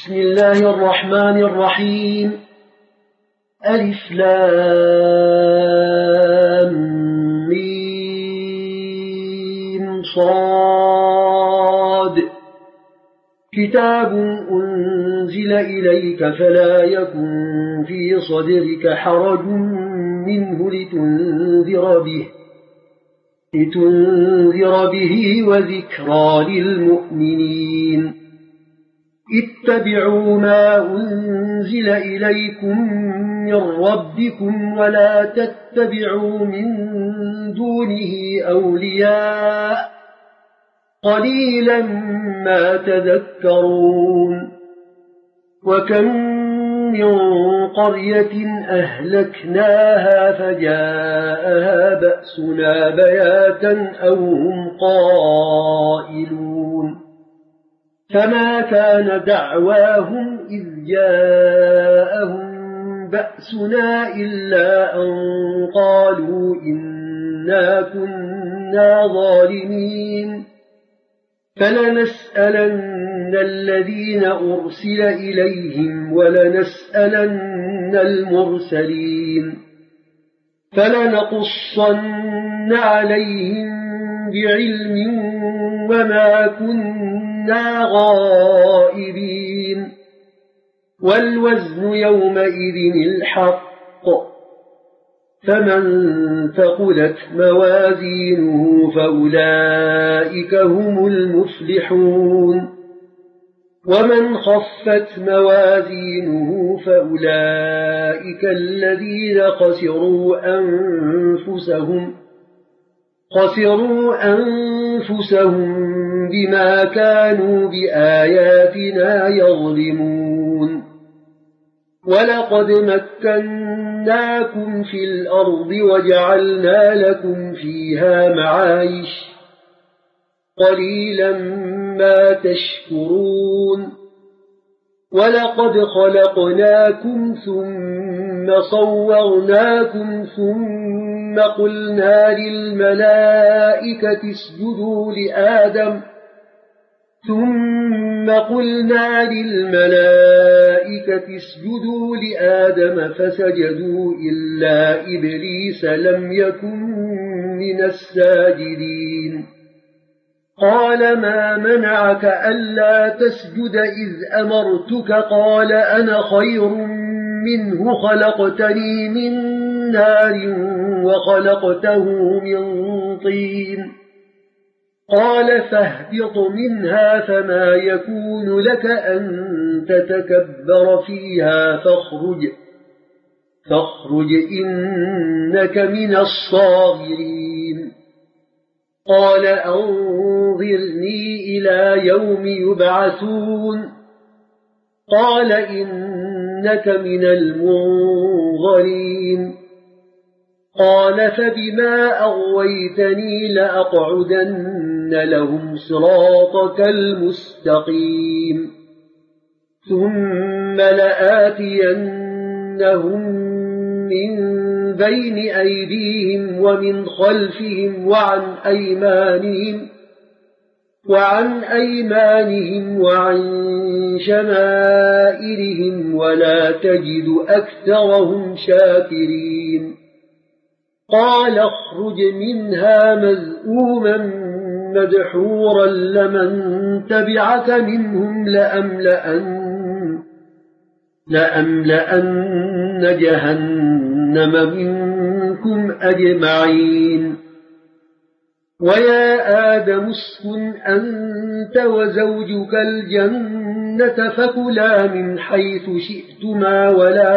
بسم الله الرحمن الرحيم. ألف لام ميم صاد. كتاب أنزل إليك فلا يكن في صدرك حرج منه لتنذر به وذكرى للمؤمنين. اتبعوا ما أنزل إليكم من ربكم ولا تتبعوا من دونه أولياء قليلا ما تذكرون. وكم من قرية أهلكناها فجاءها بأسنا بياتا أو هم قائلون. فما كان دعواهم إذ جاءهم بأسنا إلا أن قالوا إنا كنا ظالمين. فلنسألن الذين أرسل إليهم ولنسألن المرسلين. فلنقصن عليهم بعلم وما كنا غائبين. والوزن يومئذ الحق. فمن ثقلت موازينه فأولئك هم المفلحون. ومن خفت موازينه فأولئك الذين خسروا أنفسهم بما كانوا بآياتنا يظلمون. ولقد مكناكم في الأرض وجعلنا لكم فيها معايش قليلا ما تشكرون. ولقد خلقناكم ثم صورناكم ثم قلنا للملائكة اسجدوا لآدم فسجدوا إلا إبليس لم يكن من الساجدين. قال ما منعك ألا تسجد إذ أمرتك؟ قال أنا خير منه خلقتني من نار وخلقته من طين. قال فاهبط منها فما يكون لك أن تتكبر فيها فاخرج إنك من الصاغرين. قال أنظرني إلى يوم يبعثون. قال إنك من المنظرين. قال فبما أغويتني لأقعدن لهم صراطك المستقيم. ثم لآتينهم من بين أيديهم ومن خلفهم وعن أيمانهم وعن شمائلهم ولا تجد أكثرهم شاكرين. قال اخرج منها مذءوما مدحورا لمن تبعك منهم لأملأن جهنم منكم أجمعين. ويا آدم اسكن أنت وزوجك الجنة فكلا من حيث شئتما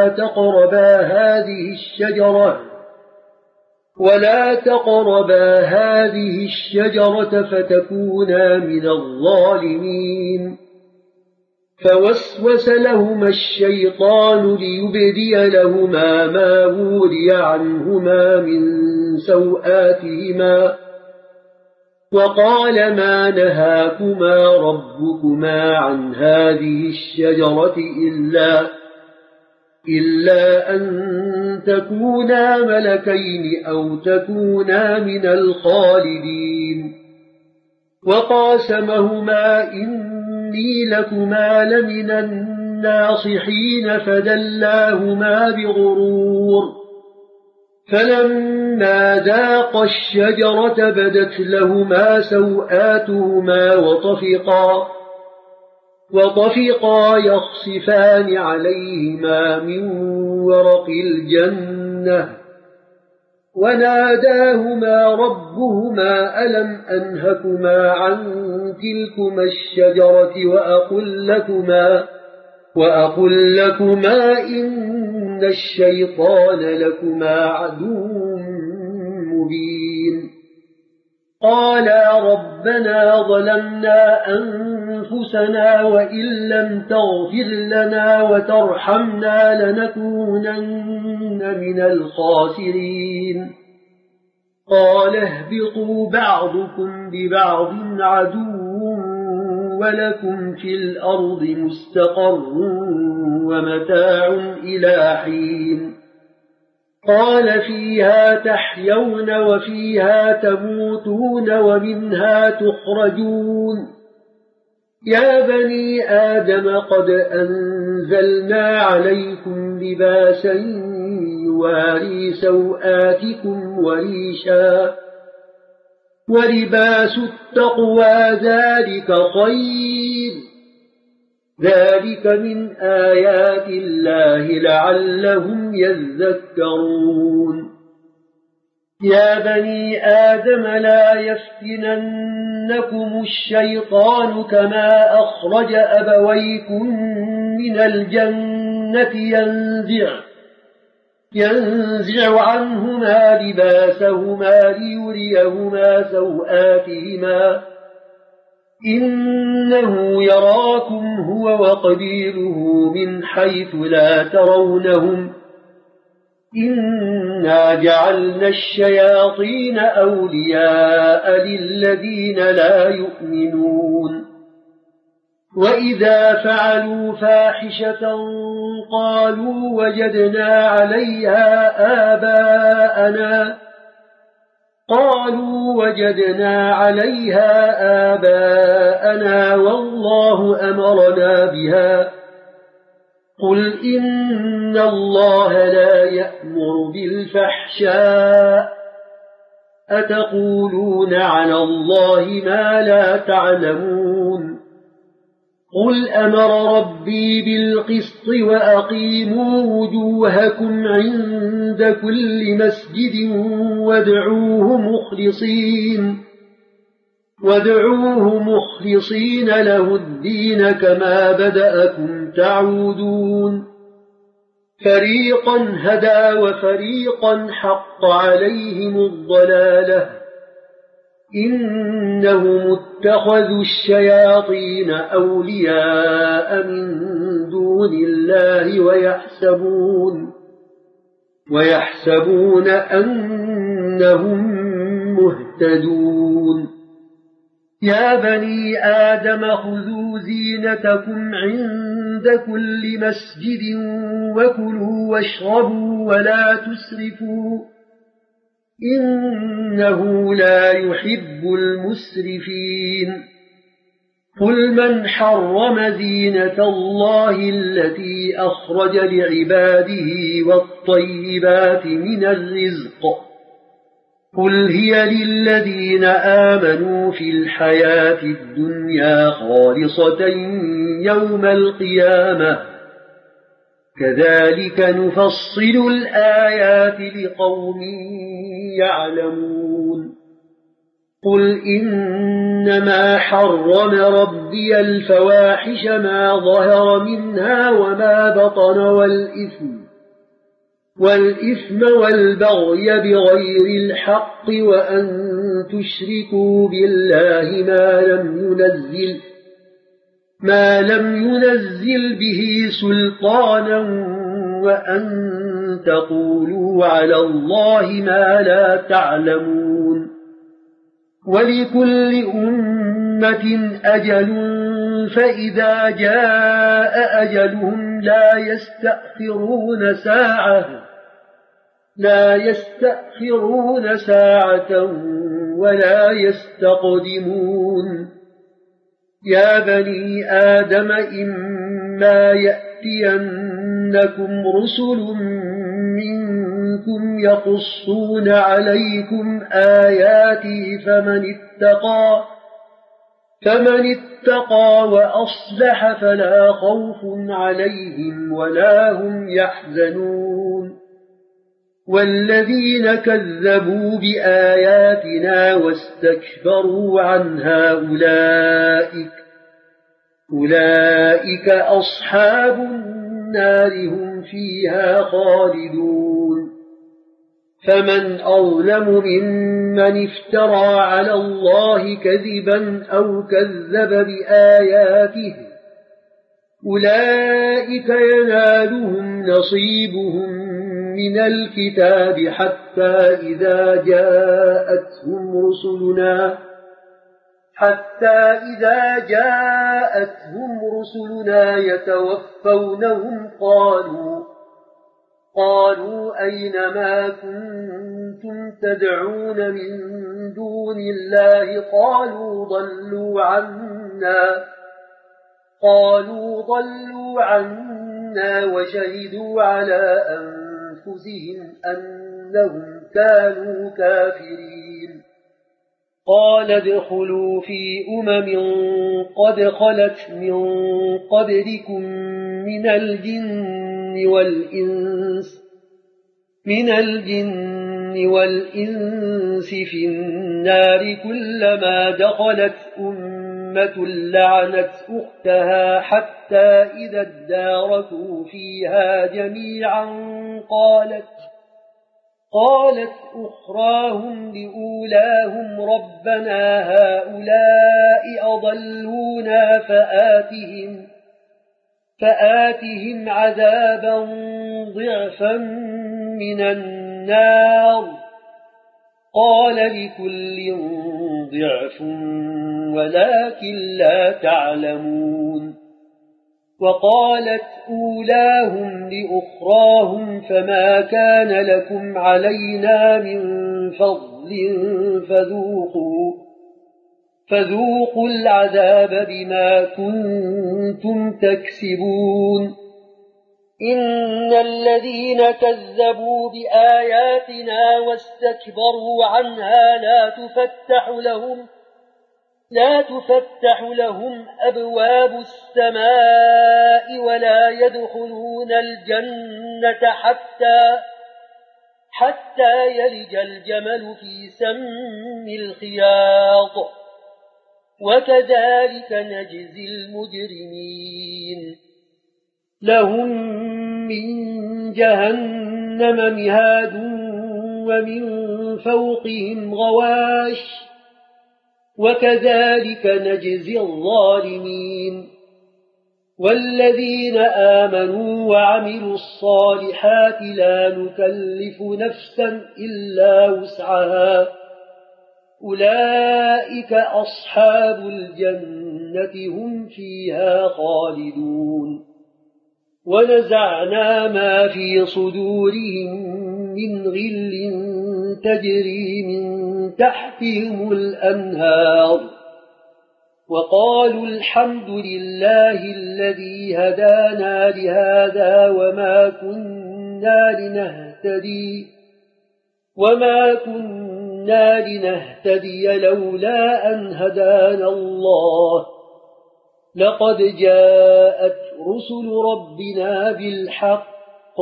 ولا تقربا هذه الشجرة فتكونا من الظالمين. فوسوس لهما الشيطان ليبدي لهما ما وري عنهما من سوآتهما وقال ما نهاكما ربكما عن هذه الشجرة إلا أن تكونا ملكين أو تكونا من الخالدين. وقاسمهما إن إني لكما لمن الناصحين فدلاهما بغرور فلما ذاقا الشجرة بدت لهما سوآتهما وطفقا يخصفان عليهما من ورق الجنة وناداهما ربهما ألم أنهكما عن تلكما الشجرة وأقل لكما إن الشيطان لكما عدو مبين قالا ربنا ظلمنا أنفسنا وإن لم تغفر لنا وترحمنا لنكونن من الخاسرين قال اهبطوا بعضكم ببعض عدو ولكم في الأرض مستقر ومتاع إلى حين قال فيها تحيون وفيها تموتون ومنها تخرجون يا بني آدم قد أنزلنا عليكم لباسا يواري سوآتكم وريشا ولباس التقوى ذلك خير ذلك من آيات الله لعلهم يذكرون يا بني آدم لا يفتننكم الشيطان كما أخرج أبويكم من الجنة ينزع عنهما لباسهما ليريهما سوآتهما إنه يراكم هو وقبيله من حيث لا ترونهم إنا جعلنا الشياطين أولياء للذين لا يؤمنون وإذا فعلوا فاحشة قالوا وجدنا عليها آباءنا والله أمرنا بها قل إن الله لا يأمر بالفحشاء أتقولون على الله ما لا تعلمون قل أمر ربي بالقسط وأقيموا وجوهكم عند كل مسجد وادعوه مخلصين له الدين كما بدأكم تعودون فريقا هدى وفريقا حق عليهم الضلالة إنهم اتخذوا الشياطين أولياء من دون الله ويحسبون أنهم مهتدون يا بني آدم خذوا زينتكم عند كل مسجد وكلوا واشربوا ولا تسرفوا إنه لا يحب المسرفين قل من حرم زينة الله التي أخرج لعباده والطيبات من الرزق قل هي للذين آمنوا في الحياة الدنيا خالصة يوم القيامة كذلك نفصل الآيات لقوم يعلمون قل إنما حرم ربي الفواحش ما ظهر منها وما بطن والإثم والبغي بغير الحق وأن تشركوا بالله ما لم ينزل به سلطانا وأن تقولوا على الله ما لا تعلمون ولكل أمة أجل فإذا جاء أجلهم لا يستأخرون ساعة ولا يستقدمون يا بني آدم إما يأتينكم رسل منكم يقصون عليكم آياتي فمن اتقى وأصلح فلا خوف عليهم ولا هم يحزنون والذين كذبوا بآياتنا واستكبروا عنها أولئك أصحاب النار هم فيها خالدون فمن أظلم ممن افترى على الله كذبا أو كذب بآياته أولئك ينالهم نصيبهم من الكتاب حتى إذا جاءتهم رسلنا يتوفونهم قالوا أين ما كنتم تدعون من دون الله قالوا ضلوا عنا وشهدوا على أنفسهم أنهم كانوا كافرين قال ادخلوا في قد خلت من قبلكم من الجن والإنس في النار كلما دخلت أمة لعنت أختها حتى إذا اداركوا فيها جميعا قالت أخراهم لأولاهم ربنا هؤلاء أضلونا فآتهم عذابا ضعفا من النار قال لكل ضعف ولكن لا تعلمون وقالت أولاهم لأخراهم فما كان لكم علينا من فضل فذوقوا العذاب بما كنتم تكسبون إن الذين كذبوا بآياتنا واستكبروا عنها لا تفتح لهم أبواب السماء ولا يدخلون الجنة حتى يلج الجمل في سم الخياط وكذلك نجزي المجرمين لهم من جهنم مهاد ومن فوقهم غواش وكذلك نجزي الظالمين والذين آمنوا وعملوا الصالحات لا نكلف نفسا إلا وسعها أولئك أصحاب الجنة هم فيها خالدون ونزعنا ما في صدورهم من غل تجري من تحتهم الأنهار وقالوا الحمد لله الذي هدانا لهذا وما كنا لنهتدي لولا أن هدانا الله لقد جاءت رسل ربنا بالحق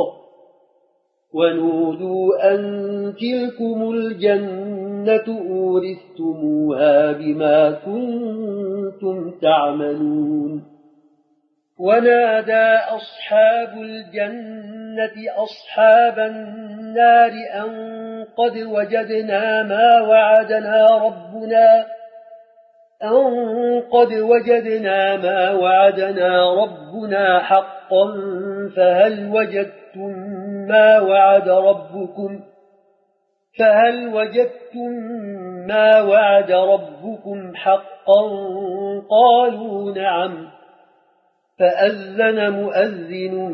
ونودوا أن تلكم الجنة أورثتموها بما كنتم تعملون ونادى أصحاب الجنة أصحاب النار أن قد وجدنا ما وعدنا ربنا حقا فهل وجدتم ما وعد ربكم حقا قالوا نعم فأذن مؤذن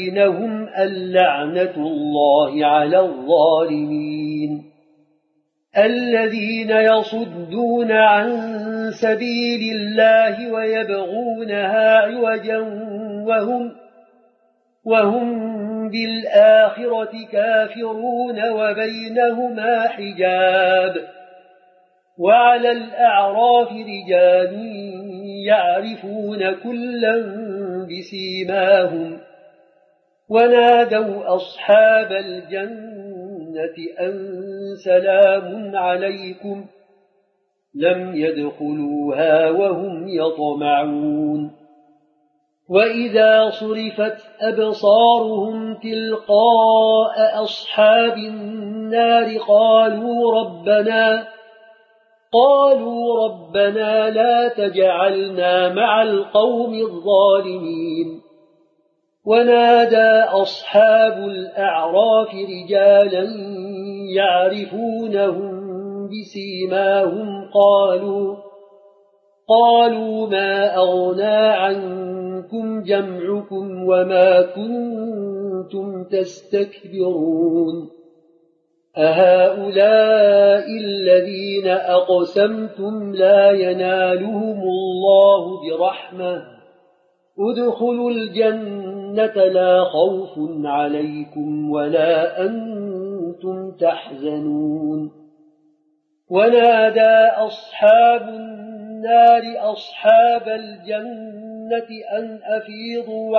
بينهم اللعنة الله على الظالمين الذين يصدون عن سبيل الله ويبغونها عوجا وهم بالآخرة كافرون وبينهما حجاب. وعلى الأعراف رجال يعرفون كلا بسيماهم ونادوا أصحاب الجنة أن سلام عليكم لم يدخلوها وهم يطمعون. وإذا صرفت أبصارهم تلقاء أصحاب النار قالوا ربنا لا تجعلنا مع القوم الظالمين. ونادى أصحاب الأعراف رجالا يعرفونهم بسيماهم قالوا ما أغنى عنكم جمعكم وما كنتم تستكبرون أهؤلاء الذين أقسمتم لا ينالهم الله برحمة ادخلوا الجنة لا خوف عليكم ولا أنتم تحزنون. ونادى أصحاب النار أصحاب الجنة أن أفيضوا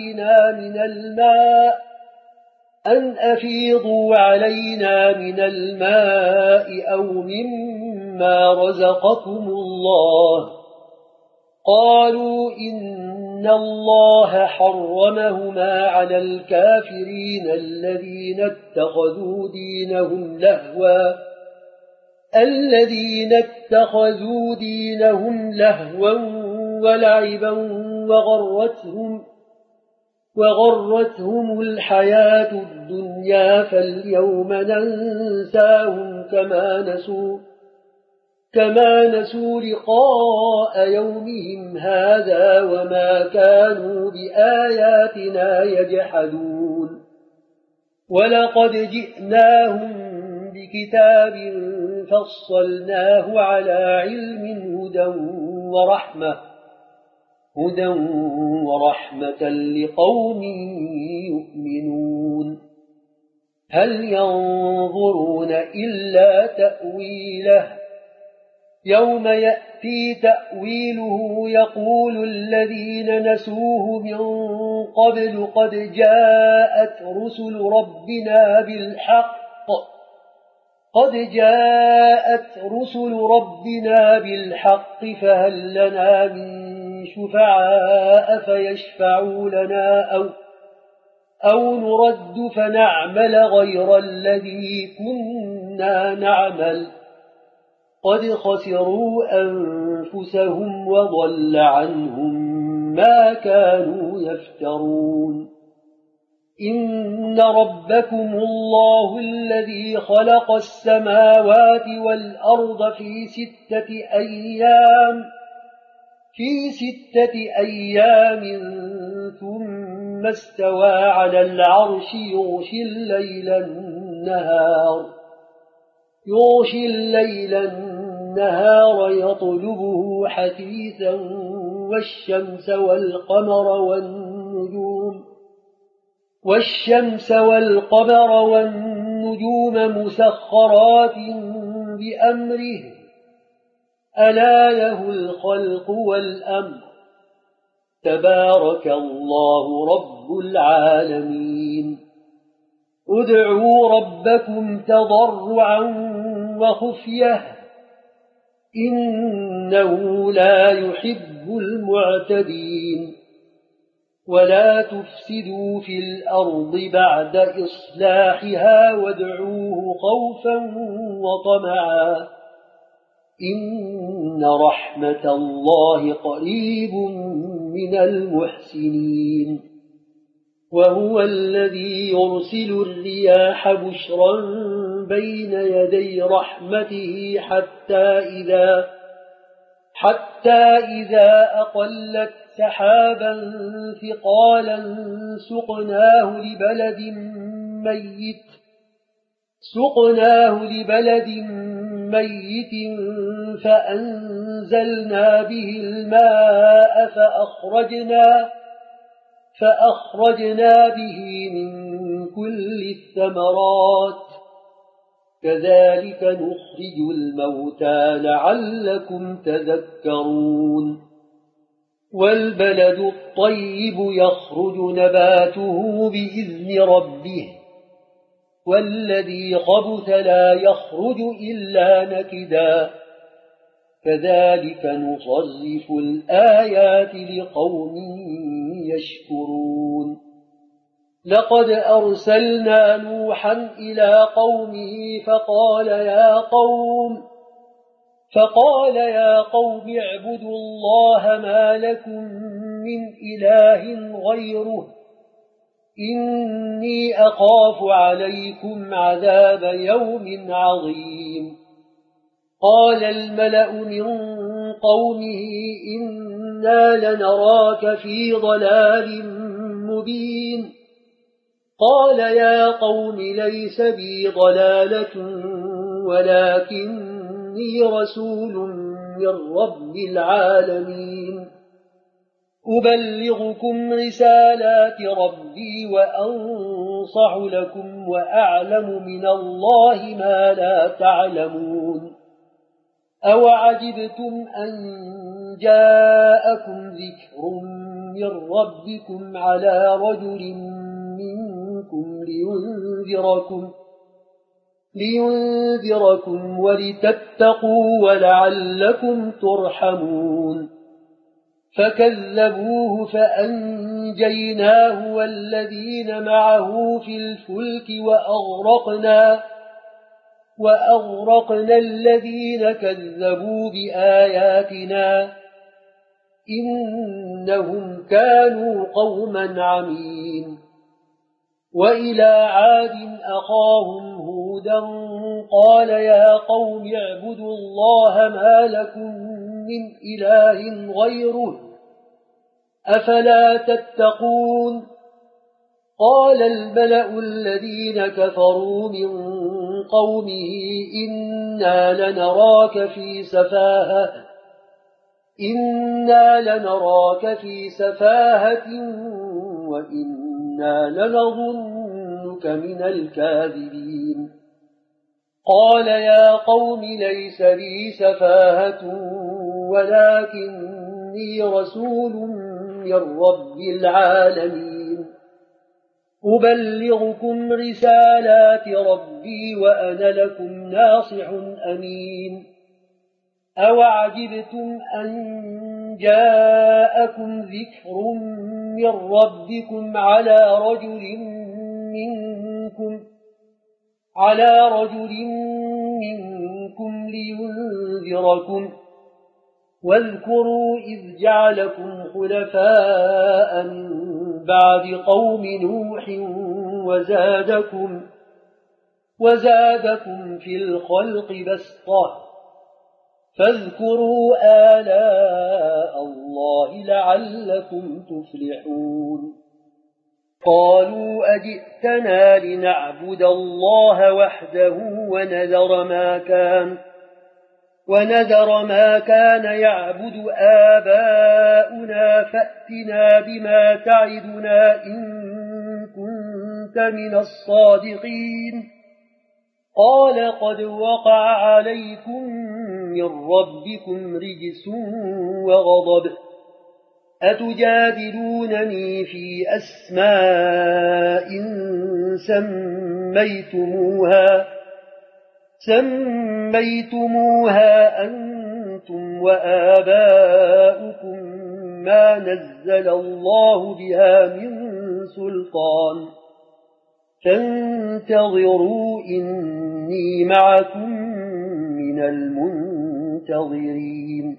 علينا من الماء أو مما رزقكم الله. قالوا إن الله حرمهما على الكافرين الذين اتخذوا دينهم لهوا ولعبا وغرتهم الحياة الدنيا فاليوم ننساهم كما نسوا لقاء يومهم هذا وما كانوا بآياتنا يجحدون. ولقد جئناهم بكتاب فصلناه على علم هدى ورحمة لقوم يؤمنون. هل ينظرون إلا تأويله يوم يأتي تأويله يقول الذين نسوه من قبل قد جاءت رسل ربنا بالحق فهل لنا من شفعاء فيشفعوا لنا أو نرد فنعمل غير الذي كنا نعمل قد خسروا أنفسهم وضل عنهم ما كانوا يفترون. إن ربكم الله الذي خلق السماوات والأرض في ستة أيام ثم استوى على العرش يغشي الليل النهار يطلبه حثيثا والشمس والقمر والنجوم مسخرات بأمره ألا له الخلق والأمر تبارك الله رب العالمين. ادعوا ربكم تضرعا وخفية إنه لا يحب المعتدين. ولا تفسدوا في الأرض بعد إصلاحها وادعوه خوفا وطمعا إن رحمة الله قريب من المحسنين. وهو الذي يرسل الرياح بشرا بين يدي رحمته حتى إذا أقلت سحابا ثقالا سقناه لبلد ميت فأنزلنا به الماء فأخرجنا به من كل الثمرات كذلك نخرج الموتى لعلكم تذكرون والبلد الطيب يخرج نباته بإذن ربه والذي خبث لا يخرج إلا نكدا كذلك نصرف الآيات لقوم يشكرون لقد أرسلنا نوحا إلى قومه فقال يا قوم اعبدوا الله ما لكم من إله غيره إني أخاف عليكم عذاب يوم عظيم قال الملأ من قومه إنا لنراك في ضلال مبين قال يا قوم ليس بي ضلالة ولكني رسول من رب العالمين أبلغكم رسالات ربي وأنصح لكم وأعلم من الله ما لا تعلمون أوعجبتم أن جاءكم ذكر من ربكم على رجل منكم لينذركم ولتتقوا ولعلكم ترحمون فكذبوه فأنجيناه والذين معه في الفلك وأغرقنا الذين كذبوا بآياتنا إنهم كانوا قوما عمين وإلى عاد أخاهم هودا قال يا قوم اعبدوا الله ما لكم من إله غيره أفلا تتقون قال الملأ الذين كفروا من قومه إنا لنراك في سفاهة وإنا لنظنك من الكاذبين قال يا قوم ليس لي سفاهة ولكني رسول من رب العالمين أبلغكم رسالات ربي وأنا لكم ناصح أمين أوعجبتم أن جاءكم ذكر من ربكم على رجل منكم لينذركم واذكروا إذ جعلكم خلفاء من بعد قوم نوح وزادكم في الخلق بسطة فاذكروا آلاء الله لعلكم تفلحون قالوا أجئتنا لنعبد الله وحده ونذر ما كان يعبد آباؤنا فأتنا بما تعدنا إن كنت من الصادقين قال قد وقع عليكم من ربكم رجس وغضب أتجادلونني في أسماء سميتموها أنتم وآباؤكم ما نزل الله بها من سلطان فانتظروا إني معكم من المنتظرين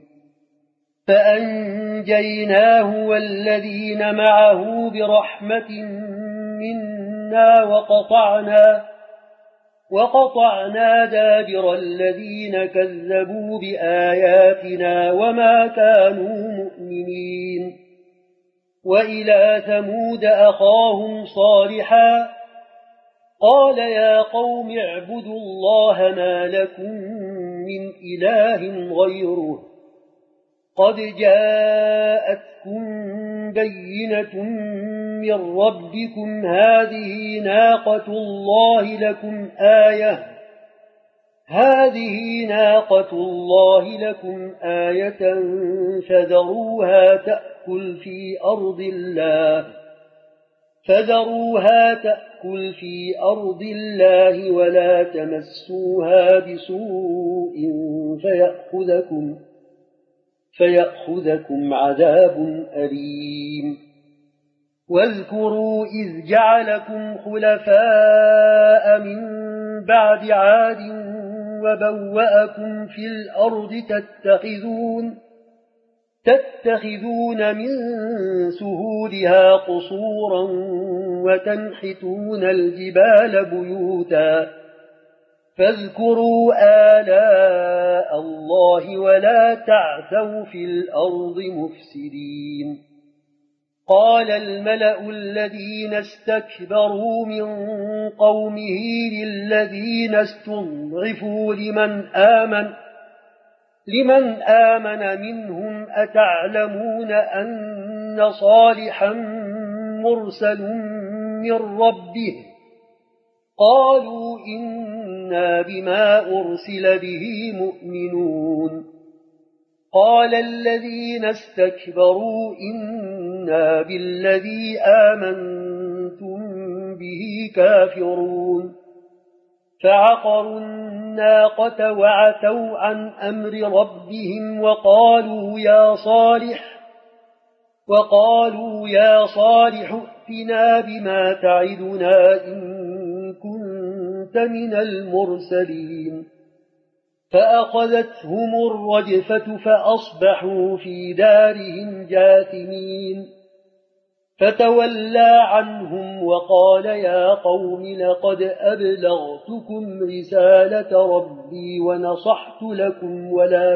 فأنجيناه والذين معه برحمة منا وقطعنا دابر الذين كذبوا بآياتنا وما كانوا مؤمنين وإلى ثمود أخاهم صالحا قال يا قوم اعبدوا الله ما لكم من إله غيره قد جاءتكم بينة من ربكم هذه ناقة الله لكم آية فذروها تأكل في أرض الله ولا تمسوها بسوء فيأخذكم عذاب أليم واذكروا إذ جعلكم خلفاء من بعد عاد وبوأكم في الأرض تتخذون من سهولها قصورا وتنحتون الجبال بيوتا فاذكروا آلاء الله ولا تعثوا في الأرض مفسدين قال الملأ الذين استكبروا من قومه للذين استضعفوا لمن آمن منهم أتعلمون أن صالحا مرسل من ربه قالوا إنا بما أرسل به مؤمنون قال الذين استكبروا إنا بالذي آمنتم به كافرون فعقروا الناقة وعتوا عن أمر ربهم وقالوا يا صالح ائتنا بما تعدنا إن كنت من المرسلين فأخذتهم الرجفة فأصبحوا في دارهم جاثمين فتولى عنهم وقال يا قوم لقد أبلغتكم رسالة ربي ونصحت لكم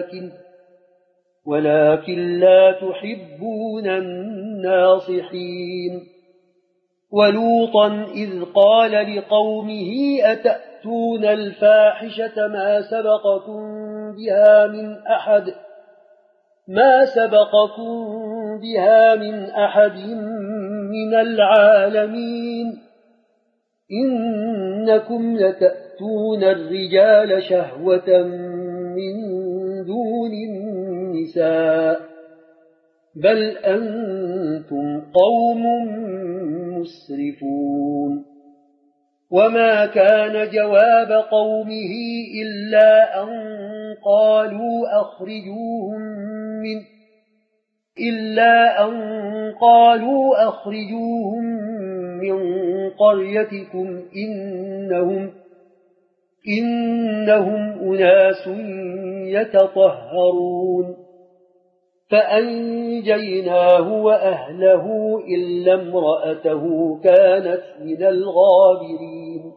ولكن لا تحبون الناصحين ولوطا إذ قال لقومه أتأتون الفاحشة ما سبقكم بها من أحد من العالمين إنكم لتأتون الرجال شهوة من دون النساء بل أنتم قوم مسرفون وما كان جواب قومه إلا أن قالوا أخرجوهم من قريتكم إنهم أناس يتطهرون فأنجيناه وأهله إلا امرأته كانت من الغابرين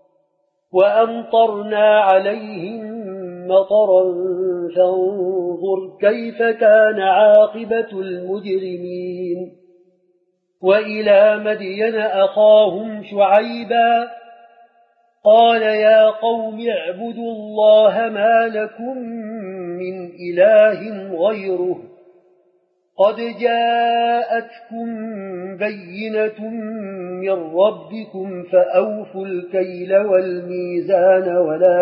وأمطرنا عليهم مطرا فانظر كيف كان عاقبة المجرمين وإلى مدين أخاهم شعيبا قال يا قوم اعبدوا الله ما لكم من إله غيره قد جاءتكم بينة من ربكم فأوفوا الكيل والميزان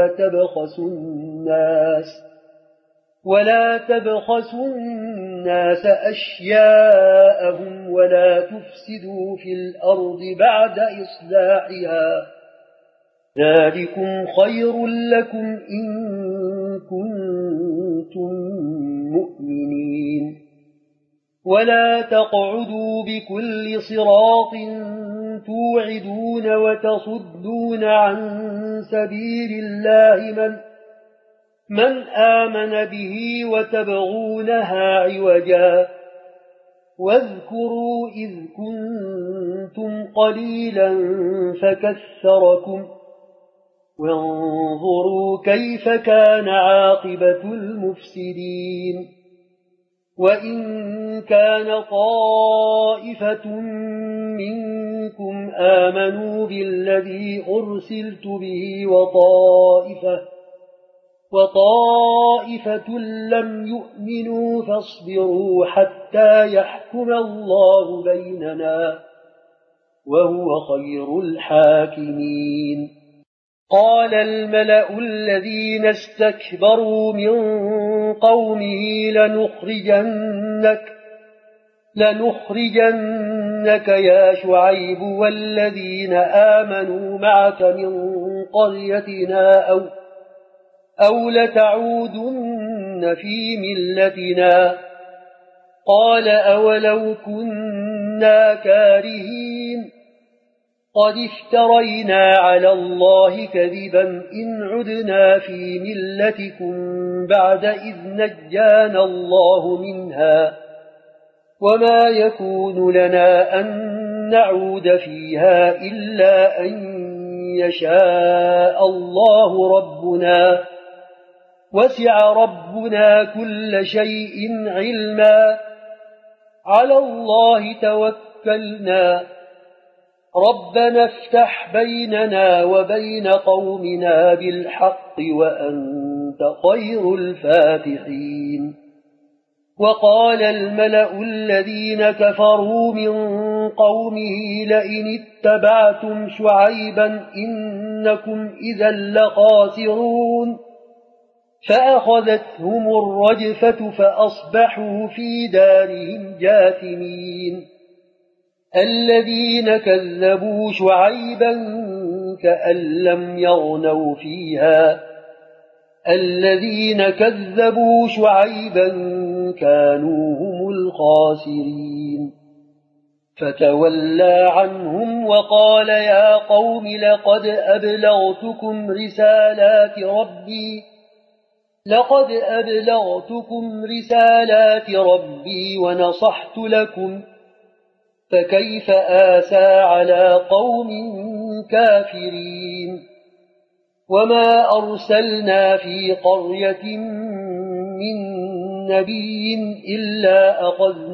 ولا تبخسوا الناس أشياءهم ولا تفسدوا في الأرض بعد إصلاحها ذلكم خير لكم إن كنتم مؤمنين ولا تقعدوا بكل صراط توعدون وتصدون عن سبيل الله من آمن به وتبغونها عوجا واذكروا إذ كنتم قليلا فكثركم وانظروا كيف كان عاقبة المفسدين وإن كان طائفة منكم آمنوا بالذي أرسلت به وطائفة لم يؤمنوا فاصبروا حتى يحكم الله بيننا وهو خير الحاكمين. قال الملأ الذين استكبروا من قومه لنخرجنك يا شعيب والذين آمنوا معك من قريتنا أو لتعودن في ملتنا. قال أولو كنا كارهين قد افترينا على الله كذبا إن عدنا في ملتكم بعد إذ نجانا الله منها وما يكون لنا أن نعود فيها إلا أن يشاء الله ربنا وسع ربنا كل شيء علما على الله توكلنا ربنا افتح بيننا وبين قومنا بالحق وأنت خير الفاتحين. وقال الملأ الذين كفروا من قومه لئن اتبعتم شعيبا إنكم إذا لخاسرون فأخذتهم الرجفة فأصبحوا في دارهم جاثمين. الذين كذبوا شعيبا كأن لم يغنوا فيها الذين كذبوا شعيبا كانوا هم الخاسرين. فتولى عنهم وقال يا قوم لقد أبلغتكم رسالات ربي ونصحت لكم فكيف آسى على قوم كافرين. وما أرسلنا في قرية من نبي إلا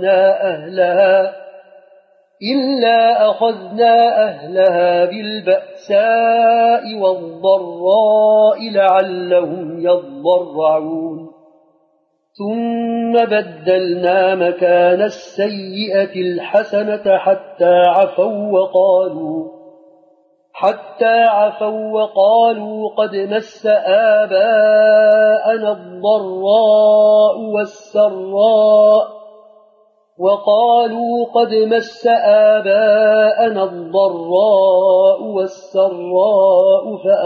أخذنا أهلها بالبأساء والضراء لعلهم يضرعون ثم بدلنا مكان السيئة الحسنة حتى عفوا وقالوا قد مس آباءنا الضراء والسراء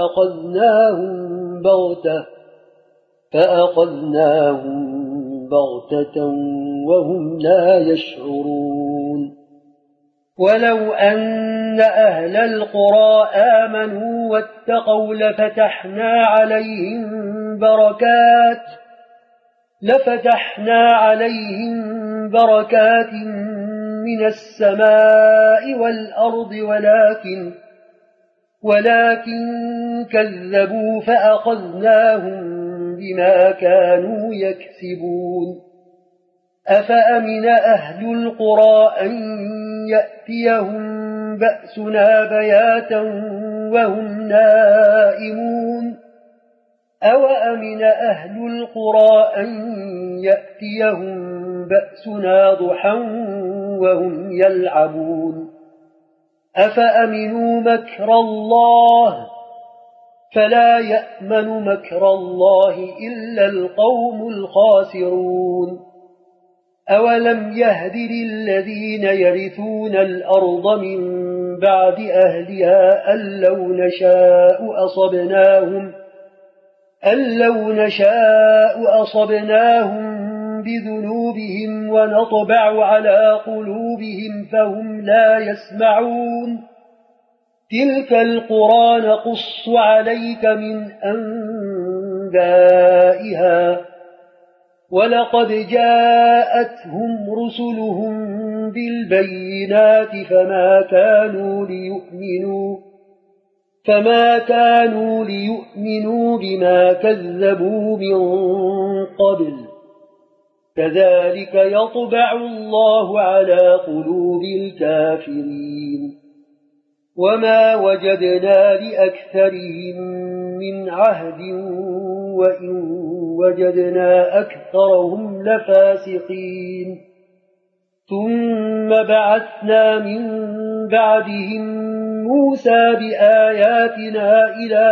فأخذناهم بغتة وهم لا يشعرون. ولو أن أهل القرى آمنوا واتقوا لفتحنا عليهم بركات من السماء والأرض ولكن كذبوا فأخذناهم بما كانوا يكسبون. أفأمن أهل القرى أن يأتيهم بأسنا بياتا وهم نائمون أوأمن أهل القرى أن يأتيهم بأسنا ضحى وهم يلعبون. أفأمنوا مكر الله فلا يأمن مكر الله إلا القوم الخاسرون. أولم يهد للذين يرثون الأرض من بعد أهلها أن لو نشاء أصبناهم بذنوبهم ونطبع على قلوبهم فهم لا يسمعون. تلك القرى نقص عليك من أنبائها ولقد جاءتهم رسلهم بالبينات فما كانوا ليؤمنوا بما كذبوا من قبل. كذلك يطبع الله على قلوب الكافرين. وما وجدنا لأكثرهم من عهد وإن وجدنا أكثرهم لفاسقين ثم بعثنا من بعدهم موسى بآياتنا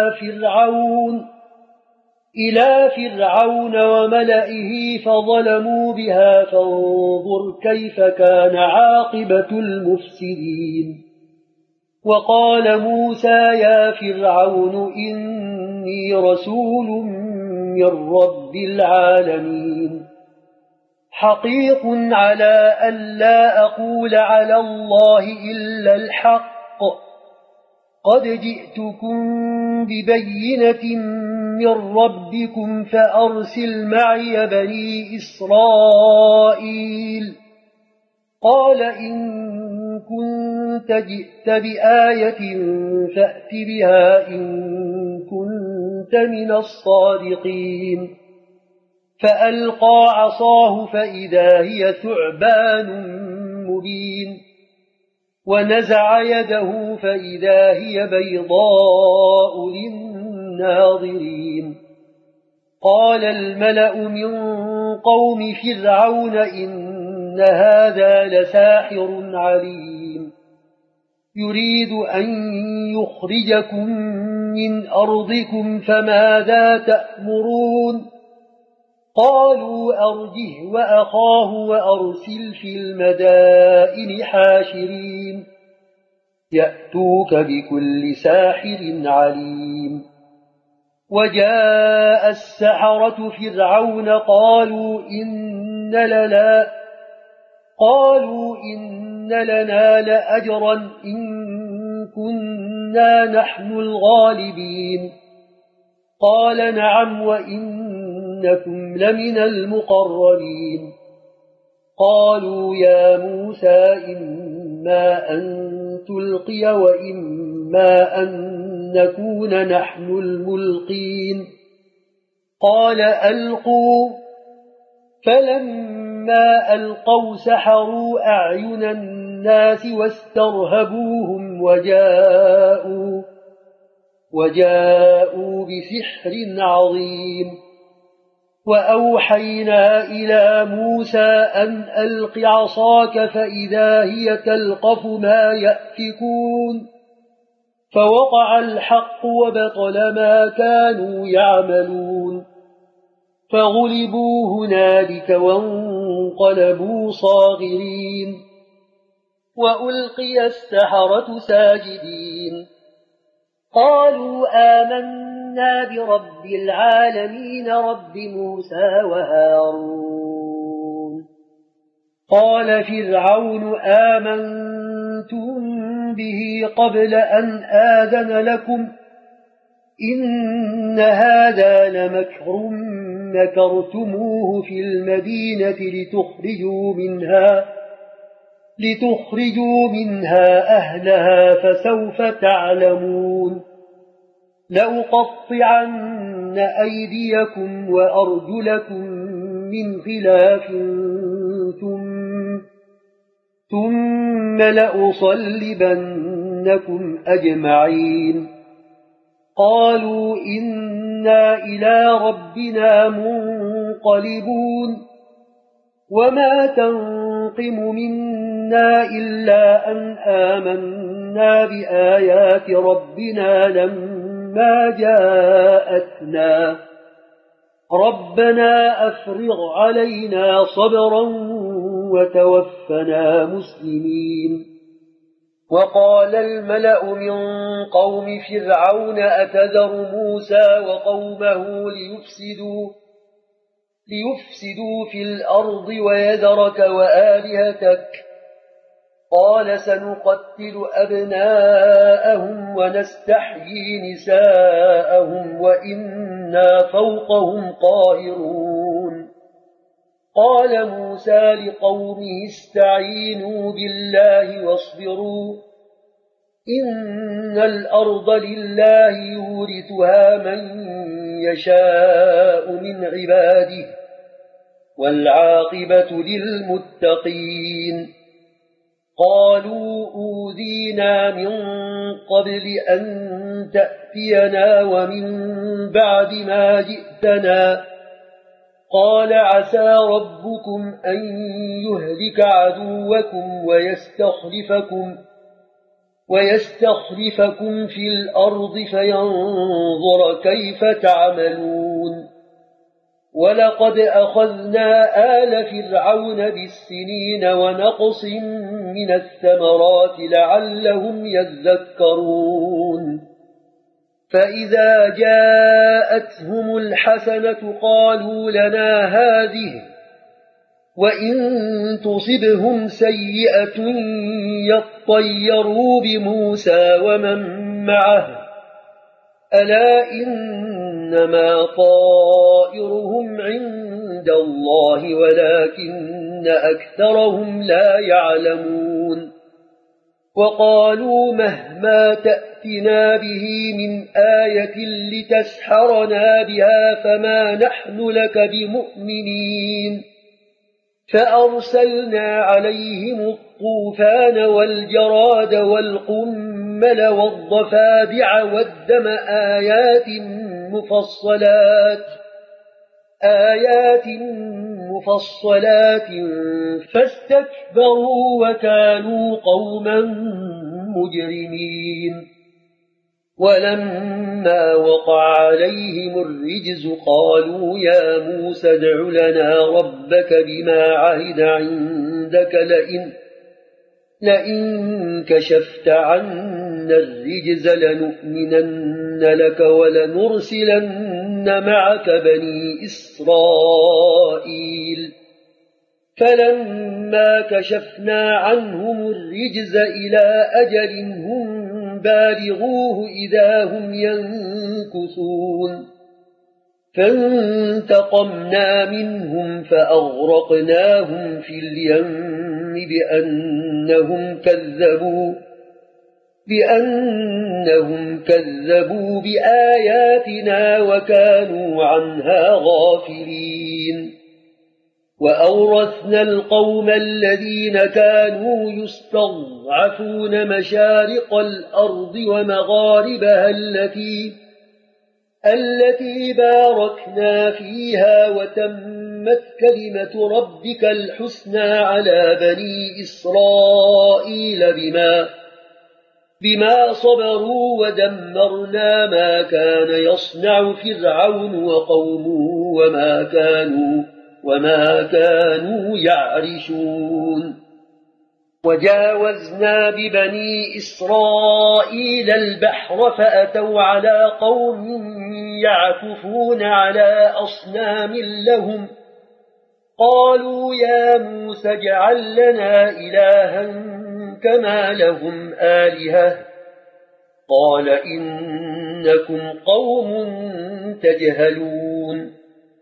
إلى فرعون وملئه فظلموا بها فانظر كيف كان عاقبة المفسدين وقال موسى يا فرعون إني رسول من رب العالمين حقيق على أن لا أقول على الله إلا الحق قد جئتكم ببينة من ربكم فأرسل معي بني إسرائيل قال إن كنت جئت بآية فأت بها إن كنت من الصادقين فألقى عصاه فإذا هي ثعبان مبين ونزع يده فإذا هي بيضاء للناظرين قال الملأ من قوم فرعون إن هذا لساحر عليم يريد أن يخرجكم من أرضكم فماذا تأمرون قالوا أرجه وأخاه وأرسل في المدائن حاشرين يأتوك بكل ساحر عليم وجاء السحرة فرعون قالوا إن لنا لأجرا إن كنا نحن الغالبين قال نعم وإنكم لمن المقربين قالوا يا موسى إما أن تلقي وإما أن نكون نحن الملقين قال ألقوا فلما ألقوا سحروا أعين الناس واسترهبوهم وجاءوا بسحر عظيم وأوحينا إلى موسى أن ألق عصاك فإذا هي تلقف ما يأفكون فوقع الحق وبطل ما كانوا يعملون فغلبوا هنالك وانقلبوا صاغرين وألقي السحرة ساجدين قالوا آمنا برب العالمين رب موسى وهارون قال فرعون آمنتم به قبل أن آذن لكم إن هذا لمكر مكرتموه في المدينة لتخرجوا منها أهلها فسوف تعلمون لأقطعن أيديكم وأرجلكم من خلاف ثم لأصلبنكم أجمعين قالوا إنا إلى ربنا منقلبون وما تنقم منا إلا أن آمنا بآيات ربنا لما جاءتنا ربنا أفرغ علينا صبرا وتوفنا مسلمين وقال الملأ من قوم فرعون أتذر موسى وقومه ليفسدوا في الأرض ويذرك وآلهتك قال سنقتل أبناءهم ونستحيي نساءهم وإنا فوقهم قاهرون قال موسى لقومه استعينوا بالله واصبروا إن الأرض لله يورثها من يشاء من عباده والعاقبة للمتقين قالوا أوذينا من قبل أن تأتينا ومن بعد ما جئتنا قال عسى ربكم أن يهلك عدوكم ويستخلفكم في الأرض فينظر كيف تعملون ولقد أخذنا آل فرعون بالسنين ونقص من الثمرات لعلهم يذكرون فإذا جاءتهم الحسنة قالوا لنا هذه وإن تصبهم سيئة يطيروا بموسى ومن معه ألا إنما طائرهم عند الله ولكن أكثرهم لا يعلمون وقالوا مهما تأتنا به من آية لتسحرنا بها فما نحن لك بمؤمنين فأرسلنا عليهم الطوفان والجراد والقمل والضفادع والدم آيات مفصلات فاستكبروا وكانوا قوما مجرمين ولما وقع عليهم الرجز قالوا يا موسى ادع لنا ربك بما عهد عندك لئن كشفت عنا الرجز لنؤمنن لك ولنرسلن معك بني إسرائيل فلما كشفنا عنهم الرجز إلى أجل هم بالغوه إذا هم ينكثون فانتقمنا منهم فأغرقناهم في اليم بأنهم كذبوا بآياتنا وكانوا عنها غافلين وأورثنا القوم الذين كانوا يستضعفون مشارق الأرض ومغاربها التي باركنا فيها وتمت كلمة ربك الحسنى على بني إسرائيل بما صبروا ودمرنا ما كان يصنع فرعون وقومه وما كانوا يعرشون وجاوزنا ببني إسرائيل البحر فأتوا على قوم يعكفون على أصنام لهم قالوا يا موسى اجعل لنا إلها كما لهم آلهة قال إنكم قوم تجهلون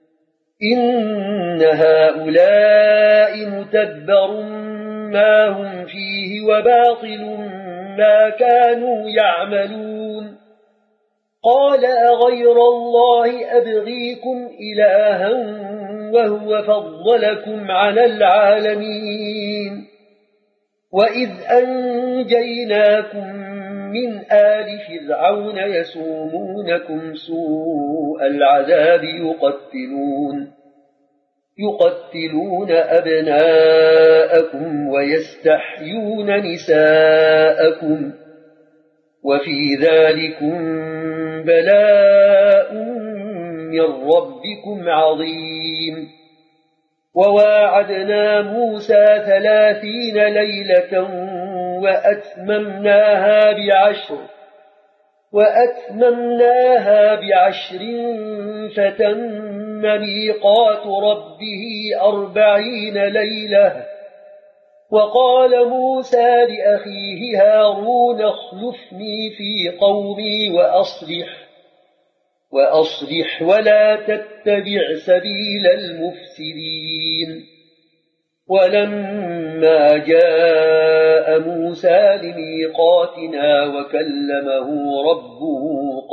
إن هؤلاء متبر ما هم فيه وباطل ما كانوا يعملون قال أغير الله أبغيكم إلها وهو فضلكم على العالمين وإذ أنجيناكم من آل فرعون يسومونكم سوء العذاب يقتلون أبناءكم ويستحيون نساءكم وفي ذلكم بلاء من ربكم عظيم وواعدنا موسى 30 ليلة وأتممناها بعشر فتم ميقات ربه 40 ليلة وقال موسى لأخيه هارون اخلفني في قومي وأصلح ولا تتبع سبيل المفسدين ولما جاء موسى لميقاتنا وكلمه ربه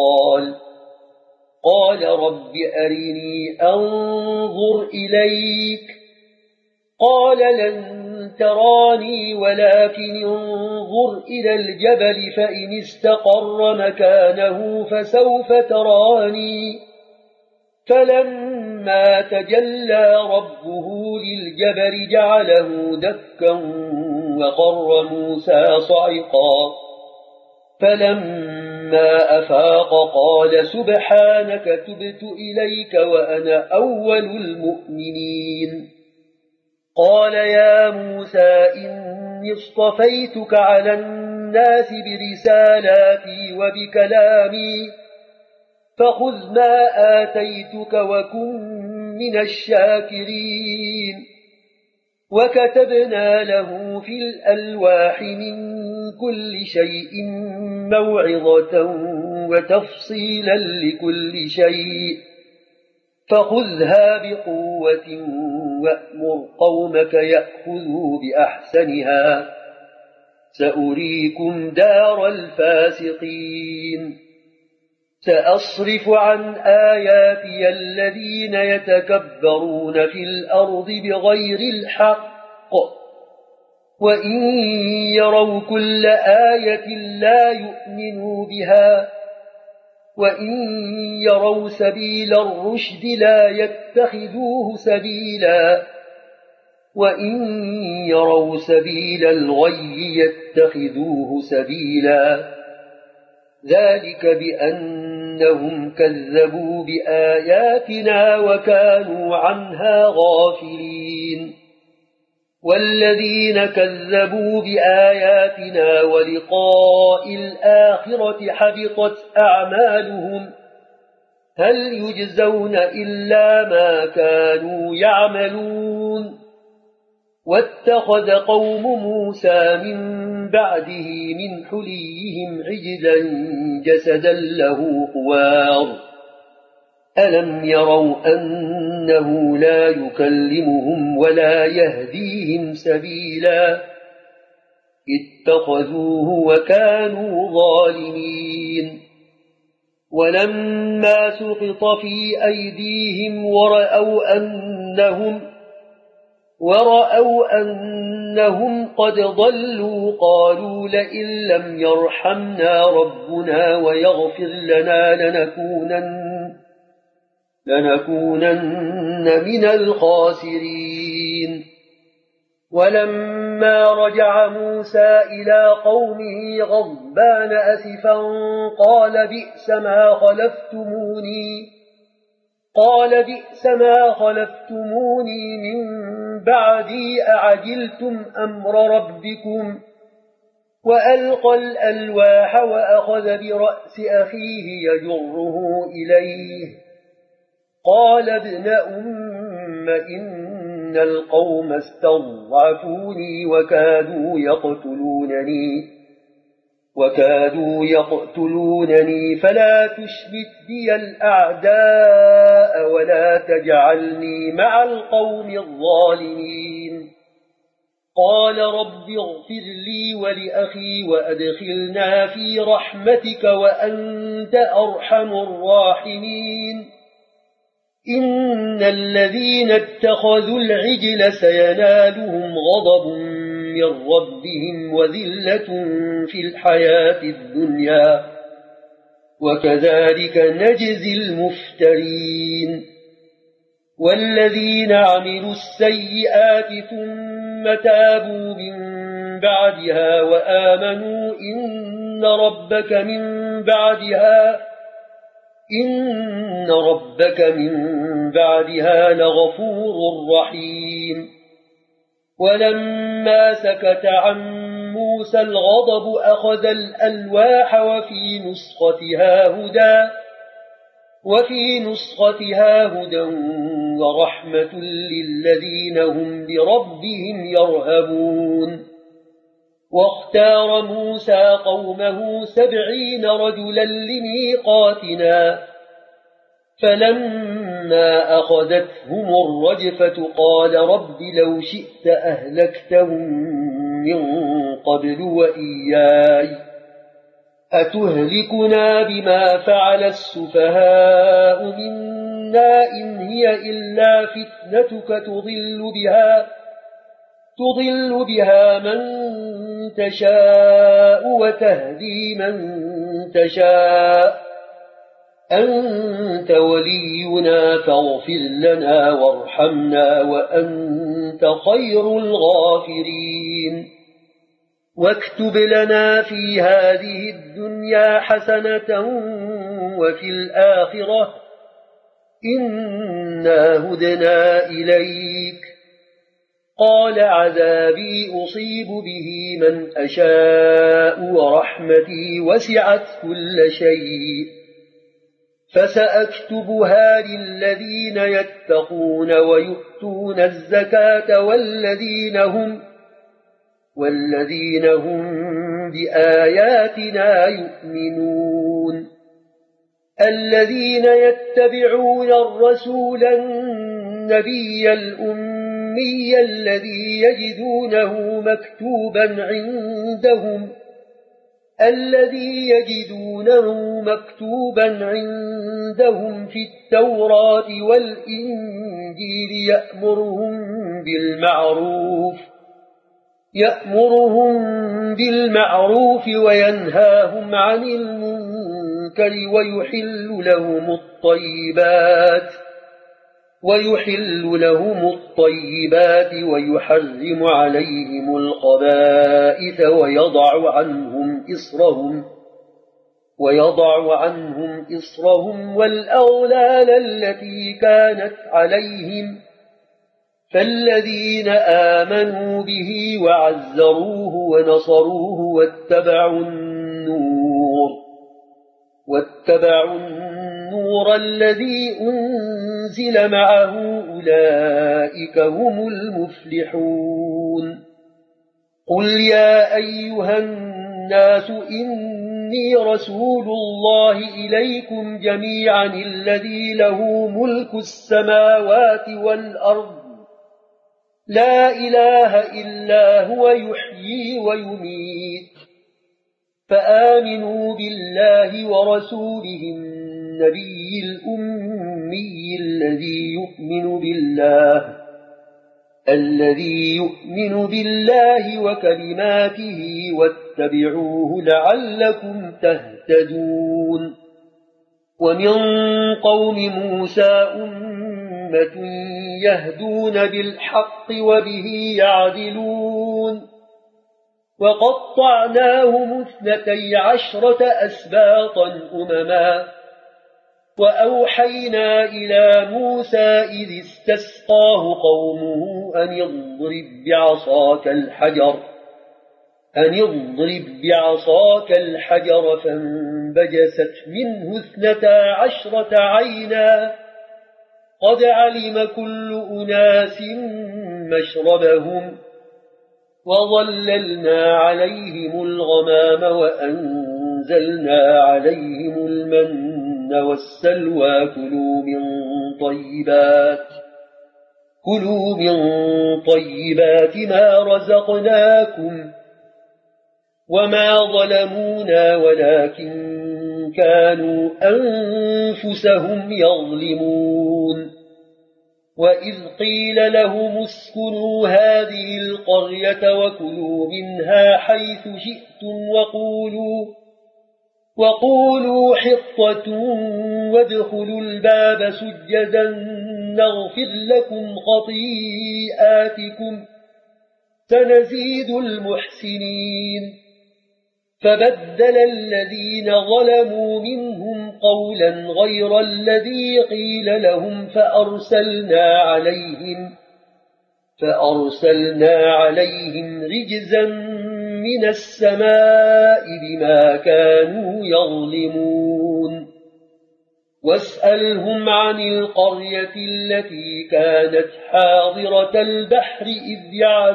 قال رب أرني أنظر إليك قال لن تراني ولكن انظر إلى الجبل فإن استقر مكانه فسوف تراني فلما تجلى ربه للجبل جعله دكا وخر موسى صعقا فلما أفاق قال سبحانك تبت إليك وأنا أول المؤمنين قال يا موسى إني اصطفيتك على الناس برسالاتي وبكلامي فخذ ما آتيتك وكن من الشاكرين وكتبنا له في الألواح من كل شيء موعظة وتفصيلا لكل شيء فخذها بقوة وأمر قومك يأخذوا بأحسنها سأريكم دار الفاسقين سأصرف عن آياتي الذين يتكبرون في الأرض بغير الحق وإن يروا كل آية لا يؤمنوا بها وإن يروا سبيل الرشد لا يتخذوه سبيلا وإن يروا سبيل الغي يتخذوه سبيلا ذلك بأنهم كذبوا بآياتنا وكانوا عنها غافلين والذين كذبوا بآياتنا ولقاء الآخرة حبطت أعمالهم هل يجزون إلا ما كانوا يعملون واتخذ قوم موسى من بعده من حليهم عجلا جسدا له خوار ألم يروا أنه لا يكلمهم ولا يهديهم سبيلا اتخذوه وكانوا ظالمين ولما سقط في أيديهم ورأوا أنهم قد ضلوا قالوا لئن لم يرحمنا ربنا ويغفر لنا لنكونن من الخاسرين ولما رجع موسى إلى قومه غضبان أسفا قال بئس ما خلفتموني من بعدي أعجلتم أمر ربكم وألقى الألواح وأخذ برأس أخيه يجره إليه قال ابن أم إن القوم استضعفوني وكادوا يقتلونني فلا تشمت بي الأعداء ولا تجعلني مع القوم الظالمين قال رب اغفر لي ولأخي وأدخلنا في رحمتك وأنت أرحم الراحمين إن الذين اتخذوا العجل سينالهم غضب من ربهم وذلة في الحياة الدنيا وكذلك نجزي المفترين والذين عملوا السيئات ثم تابوا من بعدها وآمنوا إن ربك من بعدها لغفور رحيم ولما سكت عن موسى الغضب أخذ الألواح وفي نسختها هدى ورحمة للذين هم بربهم يرهبون واختار موسى قومه 70 رجلا لميقاتنا فلما أخذتهم الرجفة قال رب لو شئت أهلكتهم من قبل وإياي أتهلكنا بما فعل السفهاء منا إن هي إلا فتنتك تضل بها من تشاء وتهدي من تشاء أنت ولينا فاغفر لنا وارحمنا وأنت خير الغافرين واكتب لنا في هذه الدنيا حسنة وفي الآخرة إنا هدنا إليك قال عذابي أصيب به من أشاء ورحمتي وسعت كل شيء فسأكتبها للذين يتقون ويؤتون الزكاة والذين هم بآياتنا يؤمنون الذين يتبعون الرسول النبي الأمي الذي يجدونه مكتوبا عندهم في التوراة والإنجيل يأمرهم بالمعروف وينهاهم عن المنكر ويحل لهم الطيبات ويحرم عليهم الخبائث ويضع عنهم إصرهم والأغلال التي كانت عليهم فالذين آمنوا به وعزروه ونصروه واتبعوا النور الذي أنزل معه أولئك هم المفلحون قل يا أيها الناس إني رسول الله إليكم جميعا الذي له ملك السماوات والأرض لا إله إلا هو يحيي ويميت فآمنوا بالله ورسوله النبي الأمي الذي يؤمن بالله وكلماته واتبعوه لعلكم تهتدون ومن قوم موسى أمة يهدون بالحق وبه يعدلون وقطعناهم 12 أسباطا أمما وأوحينا إلى موسى إذ استسقاه قومه أن اضرب بعصاك الحجر فانبجست منه 12 عينا قد علم كل أناس مشربهم وظللنا عليهم الغمام وأنزلنا عليهم المن والسلوى كلوا من طيبات ما رزقناكم وما ظلمونا ولكن كانوا أنفسهم يظلمون وإذ قيل لهم اسكنوا هذه القرية وكلوا منها حيث شئتم وقولوا حطة وادخلوا الباب سجدا نغفر لكم خطيئاتكم سنزيد المحسنين فبدل الذين ظلموا منهم قولا غير الذي قيل لهم فأرسلنا عليهم رجزا من السماء بما كانوا يظلمون واسألهم عن القرية التي كانت حاضرة البحر إذ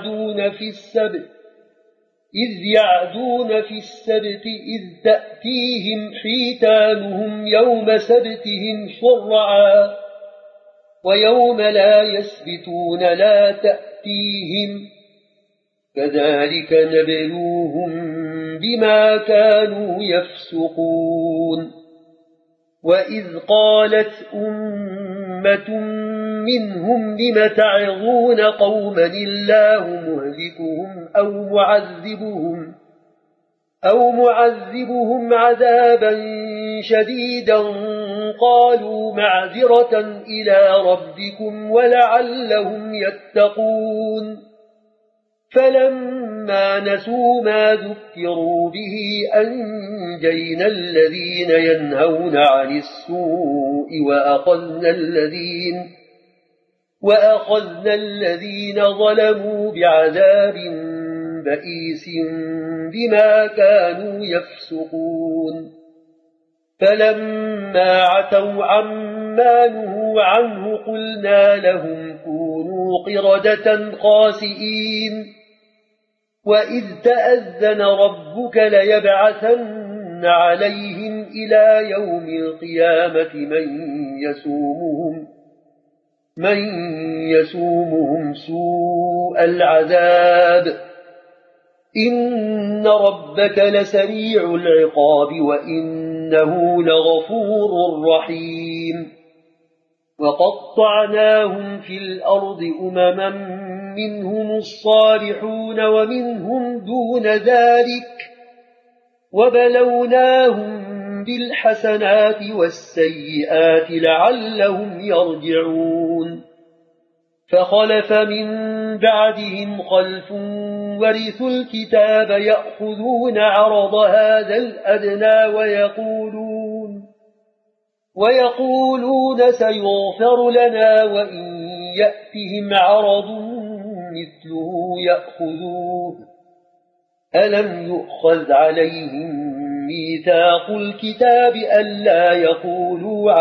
يعدون في السبت إذ تأتيهم حيتانهم يوم سبتهم شرعا ويوم لا يسبتون لا تأتيهم كذلك نبلوهم بما كانوا يفسقون وإذ قالت أمة منهم لم تعظون قوما الله مهلكهم أو معذبهم عذابا شديدا قالوا معذرة إلى ربكم ولعلهم يتقون فلما نسوا ما ذكروا به أنجينا الذين ينهون عن السوء وأخذنا الذين ظلموا بعذاب بئيس بما كانوا يفسقون فلما عتوا عما نهوا عنه قلنا لهم كونوا قردة خاسئين وإذ تأذن ربك ليبعثن عليهم إلى يوم القيامة من يسومهم سوء العذاب إن ربك لسريع العقاب وإنه لغفور رحيم وقطعناهم في الأرض أمما منهم الصالحون ومنهم دون ذلك وبلوناهم بالحسنات والسيئات لعلهم يرجعون فخلف من بعدهم خلف ورثوا الكتاب يأخذون عرض هذا الأدنى ويقولون سيغفر لنا وإن يأتهم عرض مثله يأخذوه ألم يؤخذ عليهم ميثاق الكتاب ألا يقولوا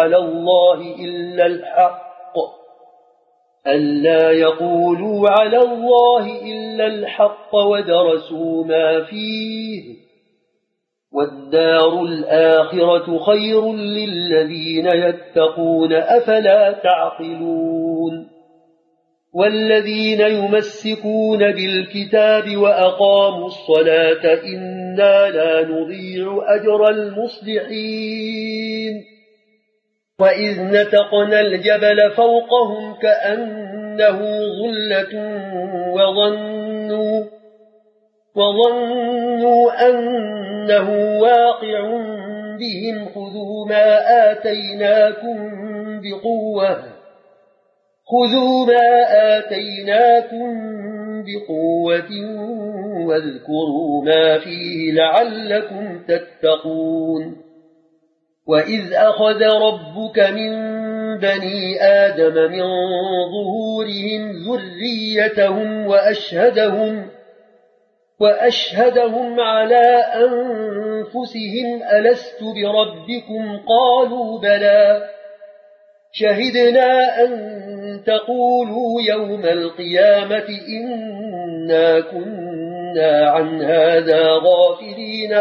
على الله إلا الحق ودرسوا ما فيه والدار الآخرة خير للذين يتقون أفلا تعقلون والذين يمسكون بالكتاب وأقاموا الصلاة إنا لا نضيع أجر المصلحين وإذ نتقنا الجبل فوقهم كأنه ظلة وظنوا أنه واقع بهم خذوا ما آتيناكم بقوة واذكروا ما فيه لعلكم تتقون وإذ أخذ ربك من بني آدم من ظهورهم ذريتهم وأشهدهم على أنفسهم ألست بربكم قالوا بلى شهدنا أن تقولوا يوم القيامة إنا كنا عن هذا غافلين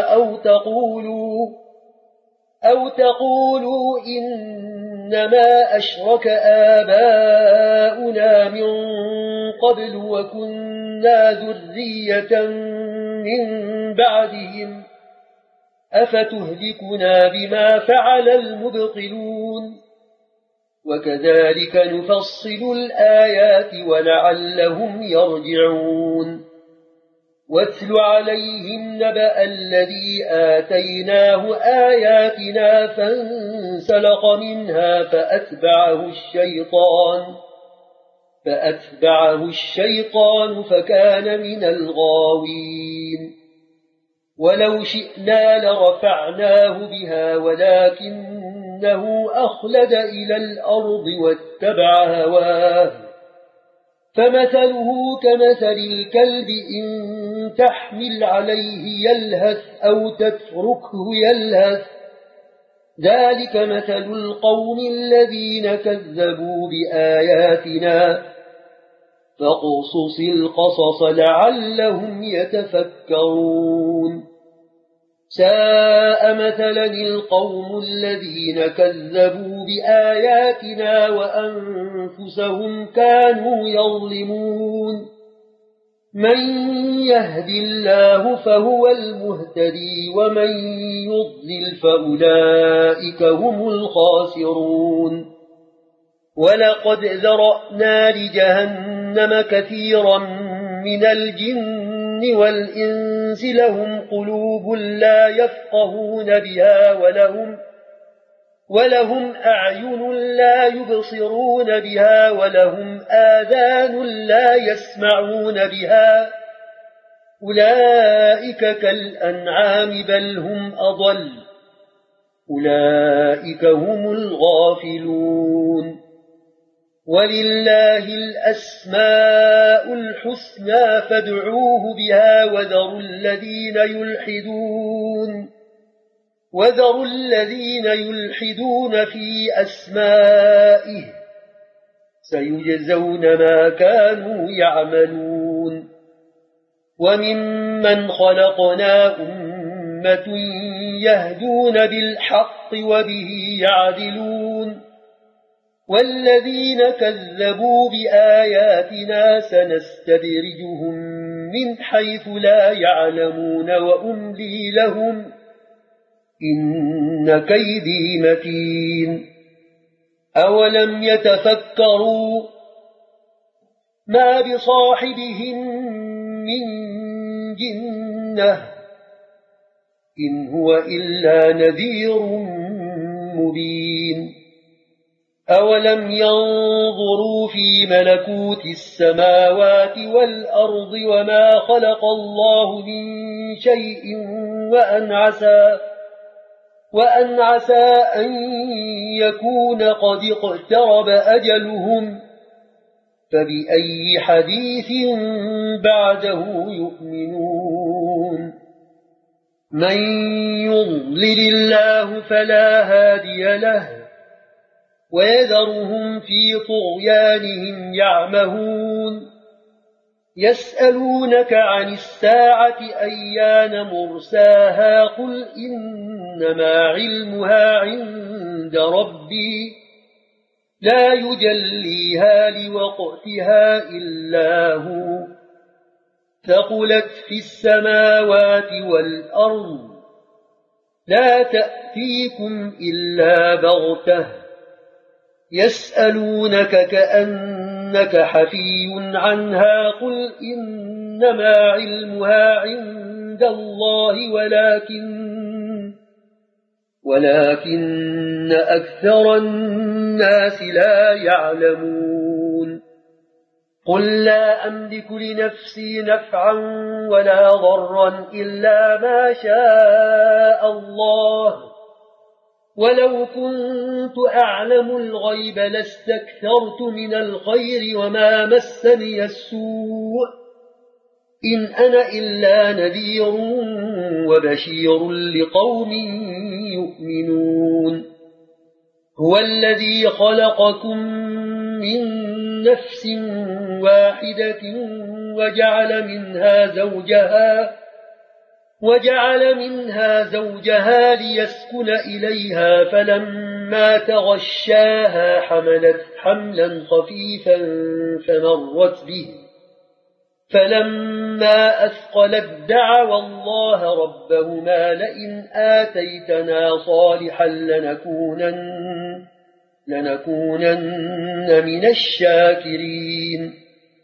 أو تقولوا إنما أشرك آباؤنا من قبل وكنا ذرية من بعدهم أفتهلكنا بما فعل المبطلون وكذلك نفصل الآيات ولعلهم يرجعون واتل عليهم نبأ الذي آتيناه آياتنا فانسلخ منها فأتبعه الشيطان فكان من الغاوين ولو شئنا لرفعناه بها ولكنه أخلد إلى الأرض واتبع هواه فمثله كمثل الكلب إن تحمل عليه يلهث أو تتركه يلهث ذلك مثل القوم الذين كذبوا بآياتنا فاقصص القصص لعلهم يتفكرون ساء مثلا القوم الذين كذبوا بآياتنا وأنفسهم كانوا يظلمون من يهد الله فهو المهتدي ومن يضلل فأولئك هم الخاسرون ولقد ذرأنا لجهنم كثيرا من الجن والإنس لهم قلوب لا يفقهون بها ولهم أعين لا يبصرون بها ولهم آذان لا يسمعون بها أولئك كالأنعام بل هم أضل أولئك هم الغافلون ولله الأسماء الحسنى فادعوه بها وذروا الذين يلحدون في أسمائه سيجزون ما كانوا يعملون وممن خلقنا أمة يهدون بالحق وبه يعدلون والذين كذبوا بآياتنا سنستدرجهم من حيث لا يعلمون وأملي لهم إن كيدي متين أولم يتفكروا ما بصاحبهم من جنة إن هو إلا نذير مبين أولم ينظروا في ملكوت السماوات والأرض وما خلق الله من شيء وأن عسى أن يكون قد اقترب أجلهم فبأي حديث بعده يؤمنون من يضلل الله فلا هادي له ويذرهم في طغيانهم يعمهون يسألونك عن الساعة أيان مرساها قل إنما علمها عند ربي لا يجليها لوقتها إلا هو ثقلت في السماوات والأرض لا تأتيكم إلا بغتة يسألونك كأنك حفي عنها قل إنما علمها عند الله ولكن أكثر الناس لا يعلمون قل لا أملك لنفسي نفعا ولا ضرا إلا ما شاء الله ولو كنت أعلم الغيب لاستكثرت من الخير وما مسني السوء إن أنا إلا نذير وبشير لقوم يؤمنون هو الذي خلقكم من نفس واحدة وجعل منها زوجها ليسكن إليها فلما تغشاها حملت حملا خفيفا فمرت به فلما أثقلت دعوا الله ربهما لئن آتيتنا صالحا لنكونن من الشاكرين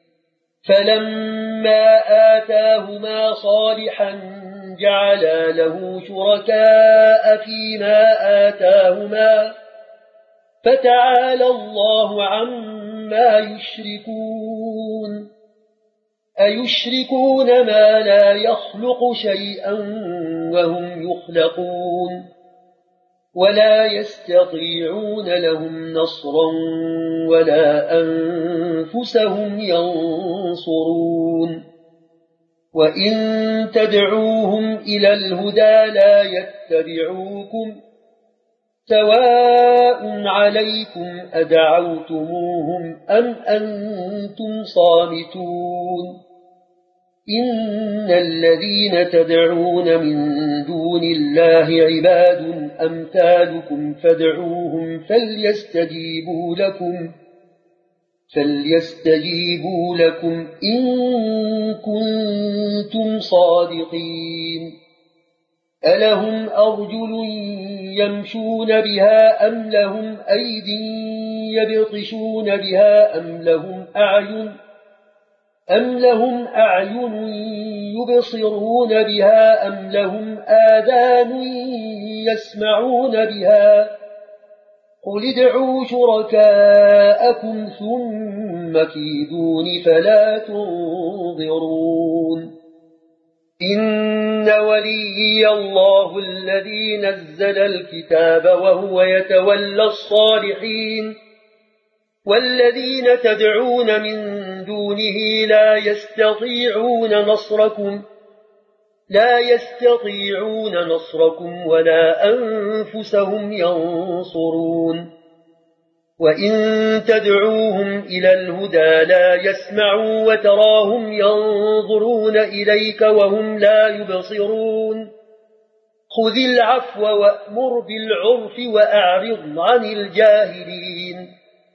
فلما آتاهما صالحا جعلا له شركاء فيما آتاهما فتعالى الله عما يشركون أيشركون ما لا يخلق شيئا وهم يخلقون ولا يستطيعون لهم نصرا ولا أنفسهم ينصرون وإن تدعوهم إلى الهدى لا يتبعوكم سواء عليكم أدعوتموهم أم أنتم صامتون إن الذين تدعون من دون الله عباد فليستجيبوا لكم إن كنتم صادقين ألهم أرجل يمشون بها أم لهم أيد يبطشون بها أم لهم أعين يبصرون بها أم لهم آذان يسمعون بها قل ادعوا شركاءكم ثم كيدون فلا تنظرون إن وليي الله الذي نزل الكتاب وهو يتولى الصالحين والذين تدعون من دونه لا يستطيعون نصركم ولا أنفسهم ينصرون وإن تدعوهم إلى الهدى لا يسمعوا وتراهم ينظرون إليك وهم لا يبصرون خذ العفو وأمر بالعرف وأعرض عن الجاهلين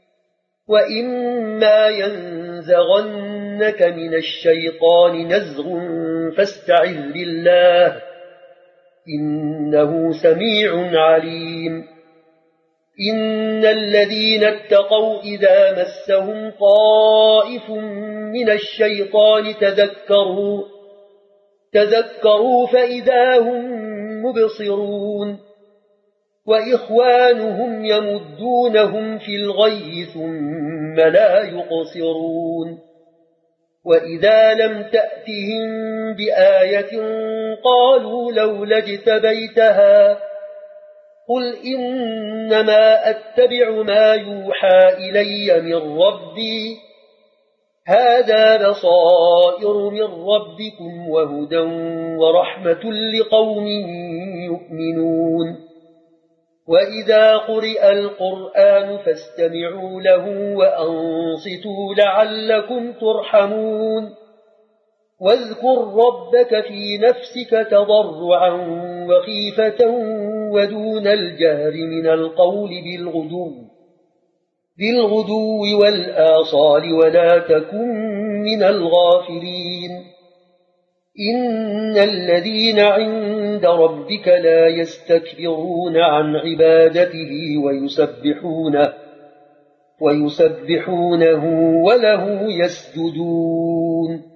وإما ينزغنك من الشيطان نزغ فاستعذ بالله إنه سميع عليم إن الذين اتقوا إذا مسهم طائف من الشيطان تذكروا فإذا هم مبصرون وإخوانهم يمدونهم في الغي ثم لا يقصرون وإذا لم تأتهم بآية قالوا لولا اجتبيتها قل إنما أتبع ما يوحى إلي من ربي هذا بصائر من ربكم وهدى ورحمة لقوم يؤمنون وإذا قرئ القرآن فاستمعوا له وأنصتوا لعلكم ترحمون واذكر ربك في نفسك تضرعا وخيفة ودون الجهر من القول بالغدو والآصال ولا تكن من الغافلين إن الذين عند ربك لا يستكبرون عن عبادته ويسبحونه وله يسجدون